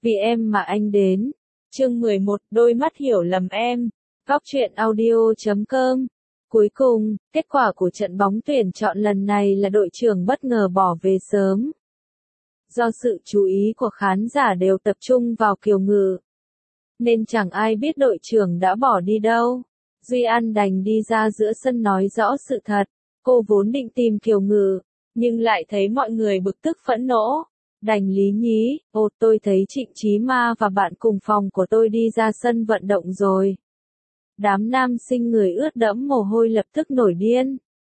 Vì em mà anh đến. Chương 11, đôi mắt hiểu lầm em. Góc truyện audio.com. Cuối cùng, kết quả của trận bóng tuyển chọn lần này là đội trưởng bất ngờ bỏ về sớm. Do sự chú ý của khán giả đều tập trung vào Kiều Ngự, nên chẳng ai biết đội trưởng đã bỏ đi đâu. Duy An đành đi ra giữa sân nói rõ sự thật. Cô vốn định tìm Kiều Ngự, nhưng lại thấy mọi người bực tức phẫn nộ. Đành lý nhí, tôi thấy Trịnh Chí Ma và bạn cùng phòng của tôi đi ra sân vận động rồi. Đám nam sinh người ướt đẫm mồ hôi lập tức nổi điên.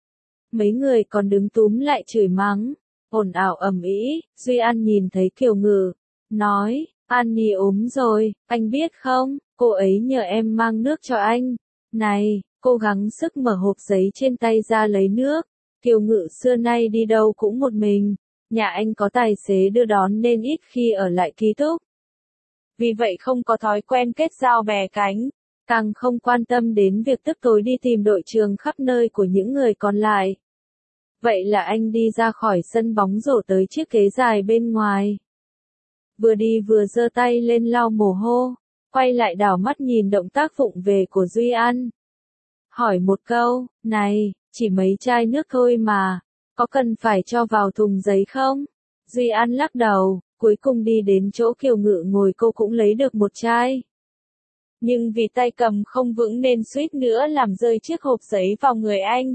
Mấy người còn đứng túm lại chửi mắng, ồn ào ầm ĩ. Duy An nhìn thấy Kiều Ngự, nói, An Nhi ốm rồi, anh biết không, cô ấy nhờ em mang nước cho anh. Này, cô gắng sức mở hộp giấy trên tay ra lấy nước. Kiều Ngự xưa nay đi đâu cũng một mình. Nhà anh có tài xế đưa đón nên ít khi ở lại ký túc. Vì vậy không có thói quen kết giao bè cánh, càng không quan tâm đến việc tức tối đi tìm đội trưởng khắp nơi của những người còn lại. Vậy là anh đi ra khỏi sân bóng rổ tới chiếc ghế dài bên ngoài. Vừa đi vừa giơ tay lên lau mồ hôi, quay lại đảo mắt nhìn động tác vụng về của Duy An. Hỏi một câu, này, chỉ mấy chai nước thôi mà, có cần phải cho vào thùng giấy không? Duy An lắc đầu, cuối cùng đi đến chỗ Kiều Ngự ngồi cô cũng lấy được một chai. Nhưng vì tay cầm không vững nên suýt nữa làm rơi chiếc hộp giấy vào người anh.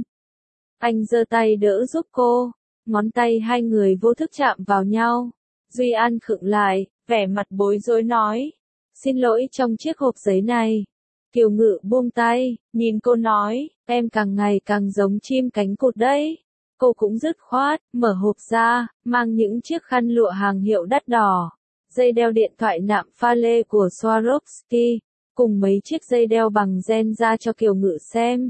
Anh giơ tay đỡ giúp cô, ngón tay hai người vô thức chạm vào nhau. Duy An khựng lại, vẻ mặt bối rối nói, xin lỗi trong chiếc hộp giấy này. Kiều Ngự buông tay, nhìn cô nói, em càng ngày càng giống chim cánh cụt đấy. Cô cũng dứt khoát, mở hộp ra, mang những chiếc khăn lụa hàng hiệu đắt đỏ, dây đeo điện thoại nạm pha lê của Swarovski, cùng mấy chiếc dây đeo bằng gen ra cho Kiều Ngự xem.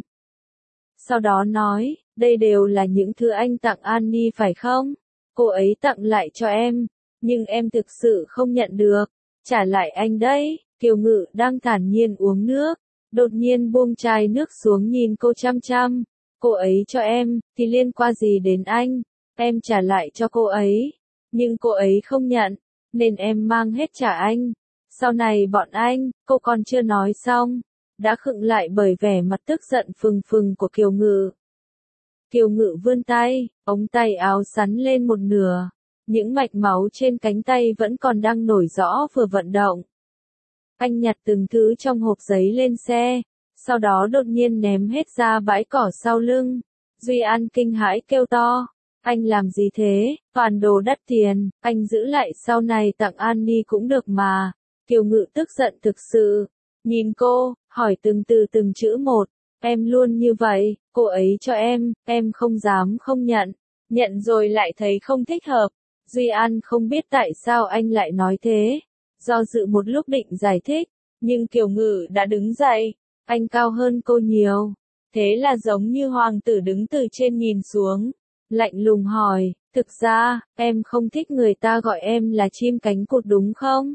Sau đó nói, đây đều là những thứ anh tặng An Nhi phải không? Cô ấy tặng lại cho em, nhưng em thực sự không nhận được, trả lại anh đấy. Kiều Ngự đang thản nhiên uống nước, đột nhiên buông chai nước xuống nhìn cô chăm chăm. Cô ấy cho em, thì liên quan gì đến anh? Em trả lại cho cô ấy, nhưng cô ấy không nhận, nên em mang hết trả anh. Sau này bọn anh, cô còn chưa nói xong, đã khựng lại bởi vẻ mặt tức giận phừng phừng của Kiều Ngự. Kiều Ngự vươn tay, ống tay áo sắn lên một nửa, những mạch máu trên cánh tay vẫn còn đang nổi rõ vừa vận động. Anh nhặt từng thứ trong hộp giấy lên xe, sau đó đột nhiên ném hết ra bãi cỏ sau lưng. Duy An kinh hãi kêu to, anh làm gì thế, toàn đồ đắt tiền, anh giữ lại sau này tặng An Nhi cũng được mà. Kiều Ngự tức giận thực sự, nhìn cô, hỏi từng từ từng chữ một, em luôn như vậy, cô ấy cho em không dám không nhận, nhận rồi lại thấy không thích hợp. Duy An không biết tại sao anh lại nói thế, do dự một lúc định giải thích, nhưng Kiều Ngự đã đứng dậy, anh cao hơn cô nhiều, thế là giống như hoàng tử đứng từ trên nhìn xuống, lạnh lùng hỏi, thực ra, em không thích người ta gọi em là chim cánh cụt đúng không?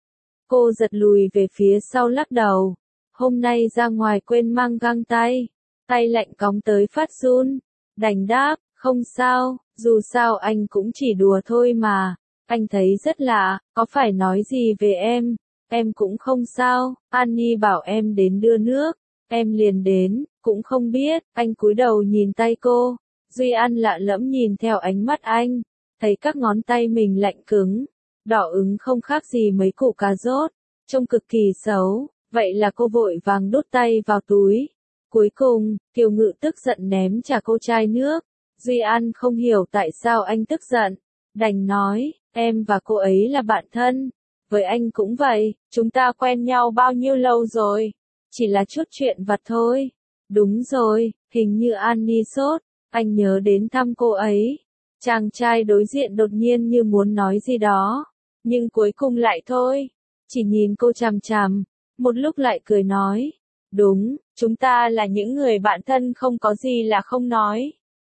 Cô giật lùi về phía sau lắc đầu, hôm nay ra ngoài quên mang găng tay, tay lạnh cóng tới phát run, đành đáp, không sao, dù sao anh cũng chỉ đùa thôi mà. Anh thấy rất lạ, có phải nói gì về em cũng không sao, An Nhi bảo em đến đưa nước, em liền đến, cũng không biết. Anh cúi đầu nhìn tay cô, Duy An lạ lẫm nhìn theo ánh mắt anh, thấy các ngón tay mình lạnh cứng, đỏ ứng không khác gì mấy củ cà rốt, trông cực kỳ xấu, vậy là cô vội vàng đút tay vào túi. Cuối cùng, Kiều Ngự tức giận ném trả cô chai nước. Duy An không hiểu tại sao anh tức giận, đành nói, em và cô ấy là bạn thân, với anh cũng vậy, chúng ta quen nhau bao nhiêu lâu rồi, chỉ là chút chuyện vặt thôi. Đúng rồi, hình như An Nhi sốt, anh nhớ đến thăm cô ấy. Chàng trai đối diện đột nhiên như muốn nói gì đó, nhưng cuối cùng lại thôi, chỉ nhìn cô chằm chằm, một lúc lại cười nói, đúng, chúng ta là những người bạn thân không có gì là không nói.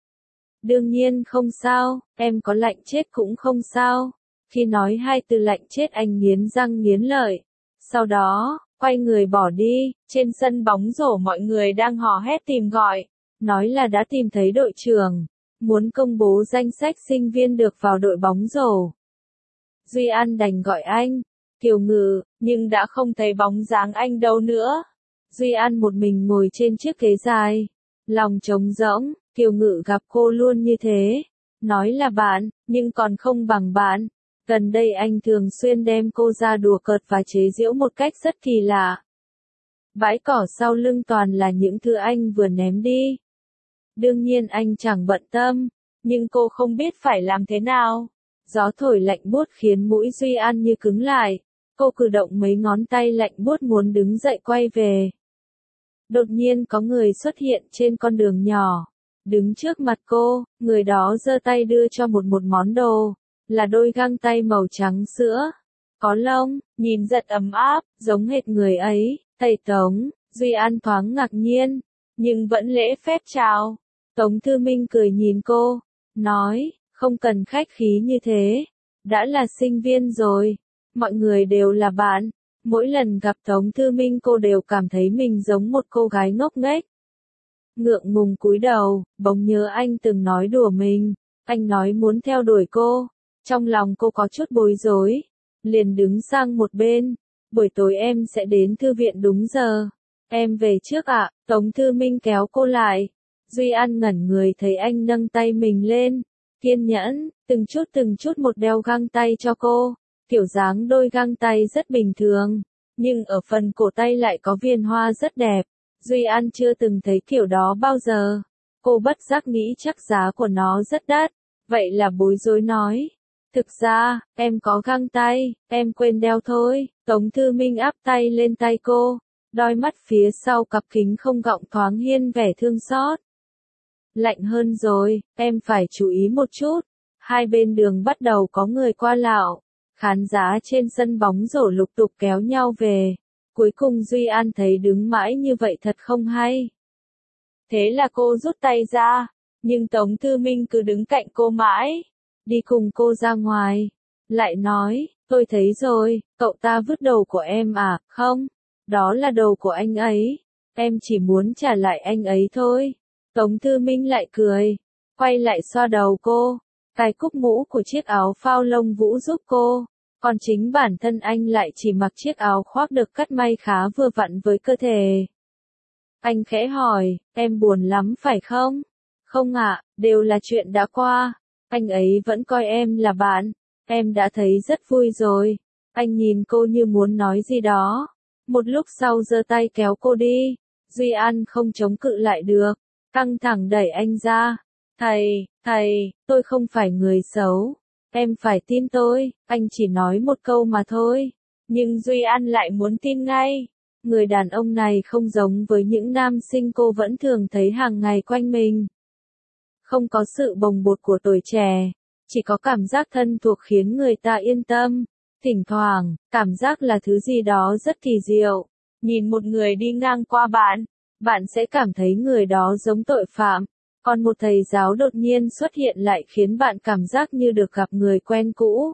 Đương nhiên không sao, em có lạnh chết cũng không sao. Khi nói hai từ lạnh chết anh nghiến răng nghiến lợi. Sau đó, quay người bỏ đi, trên sân bóng rổ mọi người đang hò hét tìm gọi, nói là đã tìm thấy đội trưởng, muốn công bố danh sách sinh viên được vào đội bóng rổ. Duy An đành gọi anh, Kiều Ngự, nhưng đã không thấy bóng dáng anh đâu nữa. Duy An một mình ngồi trên chiếc ghế dài, lòng trống rỗng. Kiều Ngự gặp cô luôn như thế, nói là bạn, nhưng còn không bằng bạn. Gần đây anh thường xuyên đem cô ra đùa cợt và chế giễu một cách rất kỳ lạ. Bãi cỏ sau lưng toàn là những thứ anh vừa ném đi. Đương nhiên anh chẳng bận tâm, nhưng cô không biết phải làm thế nào. Gió thổi lạnh buốt khiến mũi Duy An như cứng lại. Cô cử động mấy ngón tay lạnh buốt muốn đứng dậy quay về. Đột nhiên có người xuất hiện trên con đường nhỏ. Đứng trước mặt cô, người đó giơ tay đưa cho một món đồ. Là đôi găng tay màu trắng sữa. Có lông, nhìn rất ấm áp, giống hệt người ấy. Thầy Tống. Duy An thoáng ngạc nhiên, nhưng vẫn lễ phép chào. Tống Thư Minh cười nhìn cô, nói, không cần khách khí như thế. Đã là sinh viên rồi, mọi người đều là bạn. Mỗi lần gặp Tống Thư Minh cô đều cảm thấy mình giống một cô gái ngốc nghếch. Ngượng ngùng cúi đầu, bỗng nhớ anh từng nói đùa mình. Anh nói muốn theo đuổi cô. Trong lòng cô có chút bối rối, liền đứng sang một bên. Buổi tối em sẽ đến thư viện đúng giờ. Em về trước ạ. Tống Thư Minh kéo cô lại. Duy An ngẩn người thấy anh nâng tay mình lên. Kiên nhẫn, từng chút một đeo găng tay cho cô. Kiểu dáng đôi găng tay rất bình thường, nhưng ở phần cổ tay lại có viên hoa rất đẹp. Duy An chưa từng thấy kiểu đó bao giờ. Cô bất giác nghĩ chắc giá của nó rất đắt. Vậy là bối rối nói. Thực ra, em có găng tay, em quên đeo thôi. Tống Thư Minh áp tay lên tay cô. Đôi mắt phía sau cặp kính không gọng thoáng hiên vẻ thương xót. Lạnh hơn rồi, em phải chú ý một chút. Hai bên đường bắt đầu có người qua lại. Khán giả trên sân bóng rổ lục tục kéo nhau về. Cuối cùng Duy An thấy đứng mãi như vậy thật không hay. Thế là cô rút tay ra, nhưng Tống Thư Minh cứ đứng cạnh cô mãi. Đi cùng cô ra ngoài. Lại nói, tôi thấy rồi, cậu ta vứt đồ của em à, không? Đó là đồ của anh ấy. Em chỉ muốn trả lại anh ấy thôi. Tống Thư Minh lại cười, quay lại xoa đầu cô, cài cúc mũ của chiếc áo phao lông vũ giúp cô. Còn chính bản thân anh lại chỉ mặc chiếc áo khoác được cắt may khá vừa vặn với cơ thể. Anh khẽ hỏi, em buồn lắm phải không? Không ạ, đều là chuyện đã qua. Anh ấy vẫn coi em là bạn. Em đã thấy rất vui rồi. Anh nhìn cô như muốn nói gì đó. Một lúc sau giơ tay kéo cô đi. Duy An không chống cự lại được. Căng thẳng đẩy anh ra. Thầy, tôi không phải người xấu. Em phải tin tôi, anh chỉ nói một câu mà thôi. Nhưng Duy An lại muốn tin ngay. Người đàn ông này không giống với những nam sinh cô vẫn thường thấy hàng ngày quanh mình. Không có sự bồng bột của tuổi trẻ, chỉ có cảm giác thân thuộc khiến người ta yên tâm. Thỉnh thoảng, cảm giác là thứ gì đó rất kỳ diệu. Nhìn một người đi ngang qua bạn sẽ cảm thấy người đó giống tội phạm. Còn một thầy giáo đột nhiên xuất hiện lại khiến bạn cảm giác như được gặp người quen cũ.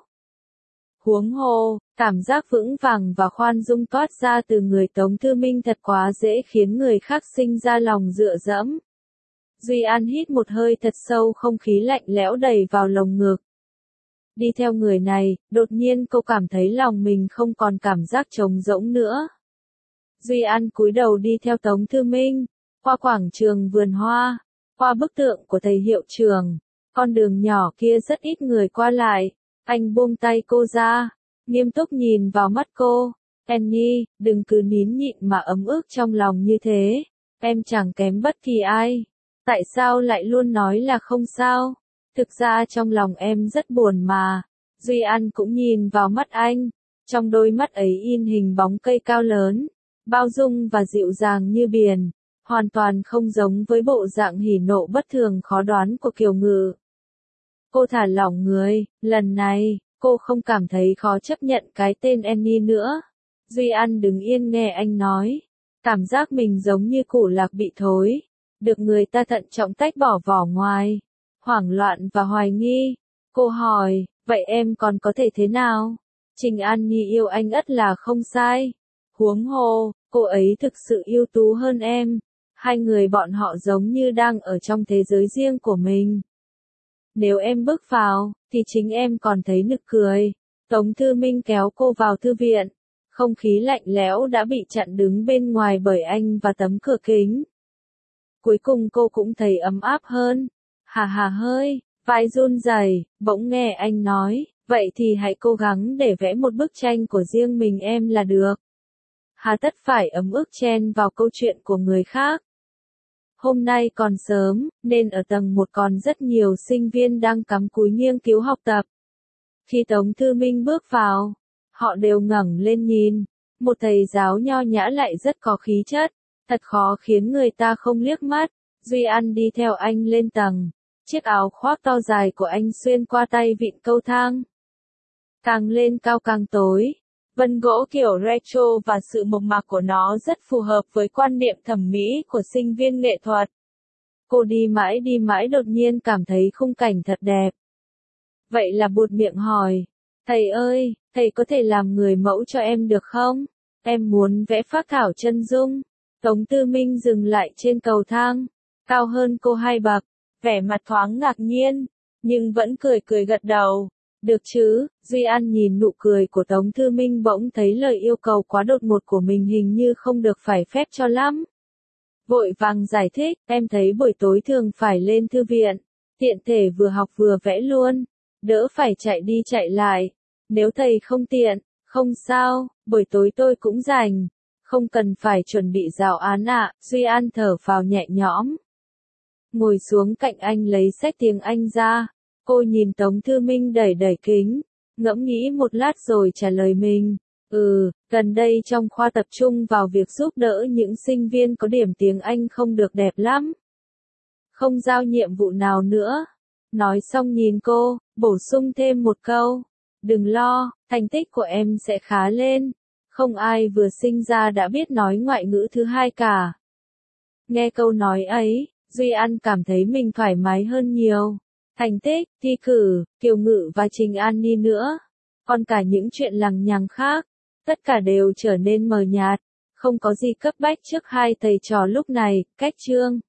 Huống hồ, cảm giác vững vàng và khoan dung toát ra từ người Tống Thư Minh thật quá dễ khiến người khác sinh ra lòng dựa dẫm. Duy An hít một hơi thật sâu, không khí lạnh lẽo đầy vào lồng ngực. Đi theo người này, đột nhiên cô cảm thấy lòng mình không còn cảm giác trống rỗng nữa. Duy An cúi đầu đi theo Tống Thư Minh, qua quảng trường vườn hoa, qua bức tượng của thầy hiệu trưởng. Con đường nhỏ kia rất ít người qua lại. Anh buông tay cô ra, nghiêm túc nhìn vào mắt cô. Annie, đừng cứ nín nhịn mà ấm ức trong lòng như thế. Em chẳng kém bất kỳ ai. Tại sao lại luôn nói là không sao? Thực ra trong lòng em rất buồn mà. Duy An cũng nhìn vào mắt anh. Trong đôi mắt ấy in hình bóng cây cao lớn, bao dung và dịu dàng như biển. Hoàn toàn không giống với bộ dạng hỉ nộ bất thường khó đoán của Kiều Ngự. Cô thả lỏng người, lần này, cô không cảm thấy khó chấp nhận cái tên Annie nữa. Duy An đứng yên nghe anh nói. Cảm giác mình giống như củ lạc bị thối, được người ta thận trọng tách bỏ vỏ ngoài. Hoảng loạn và hoài nghi. Cô hỏi, vậy em còn có thể thế nào? Trình Annie yêu anh ắt là không sai. Huống hồ, cô ấy thực sự ưu tú hơn em. Hai người bọn họ giống như đang ở trong thế giới riêng của mình. Nếu em bước vào, thì chính em còn thấy nực cười. Tống Thư Minh kéo cô vào thư viện. Không khí lạnh lẽo đã bị chặn đứng bên ngoài bởi anh và tấm cửa kính. Cuối cùng cô cũng thấy ấm áp hơn. Hà hà hơi, vai run rẩy, bỗng nghe anh nói, vậy thì hãy cố gắng để vẽ một bức tranh của riêng mình em là được. Hà tất phải ấm ức chen vào câu chuyện của người khác. Hôm nay còn sớm, nên ở tầng 1 còn rất nhiều sinh viên đang cắm cúi nghiêng cứu học tập. Khi Tống Thư Minh bước vào, họ đều ngẩng lên nhìn. Một thầy giáo nho nhã lại rất có khí chất, thật khó khiến người ta không liếc mắt. Duy An đi theo anh lên tầng. Chiếc áo khoác to dài của anh xuyên qua tay vịn cầu thang. Càng lên cao càng tối. Vân gỗ kiểu retro và sự mộc mạc của nó rất phù hợp với quan niệm thẩm mỹ của sinh viên nghệ thuật. Cô đi mãi đột nhiên cảm thấy khung cảnh thật đẹp. Vậy là buột miệng hỏi, thầy ơi, thầy có thể làm người mẫu cho em được không? Em muốn vẽ phác thảo chân dung. Tống Tư Minh dừng lại trên cầu thang, cao hơn cô 2 bậc, vẻ mặt thoáng ngạc nhiên, nhưng vẫn cười gật đầu. Được chứ, Duy An nhìn nụ cười của Tống Thư Minh bỗng thấy lời yêu cầu quá đột ngột của mình hình như không được phải phép cho lắm. Vội vàng giải thích, em thấy buổi tối thường phải lên thư viện, tiện thể vừa học vừa vẽ luôn, đỡ phải chạy đi chạy lại. Nếu thầy không tiện, không sao, buổi tối tôi cũng rảnh, không cần phải chuẩn bị giáo án ạ. Duy An thở phào nhẹ nhõm. Ngồi xuống cạnh anh lấy sách tiếng Anh ra. Cô nhìn Tống Thư Minh đẩy kính, ngẫm nghĩ một lát rồi trả lời mình. Gần đây trong khoa tập trung vào việc giúp đỡ những sinh viên có điểm tiếng Anh không được đẹp lắm. Không giao nhiệm vụ nào nữa. Nói xong nhìn cô, bổ sung thêm một câu. Đừng lo, thành tích của em sẽ khá lên. Không ai vừa sinh ra đã biết nói ngoại ngữ thứ hai cả. Nghe câu nói ấy, Duy An cảm thấy mình thoải mái hơn nhiều. Thành tích, thi cử, kiều ngữ và trình an ni nữa. Còn cả những chuyện lằng nhằng khác, tất cả đều trở nên mờ nhạt. Không có gì cấp bách trước hai thầy trò lúc này. Cách chương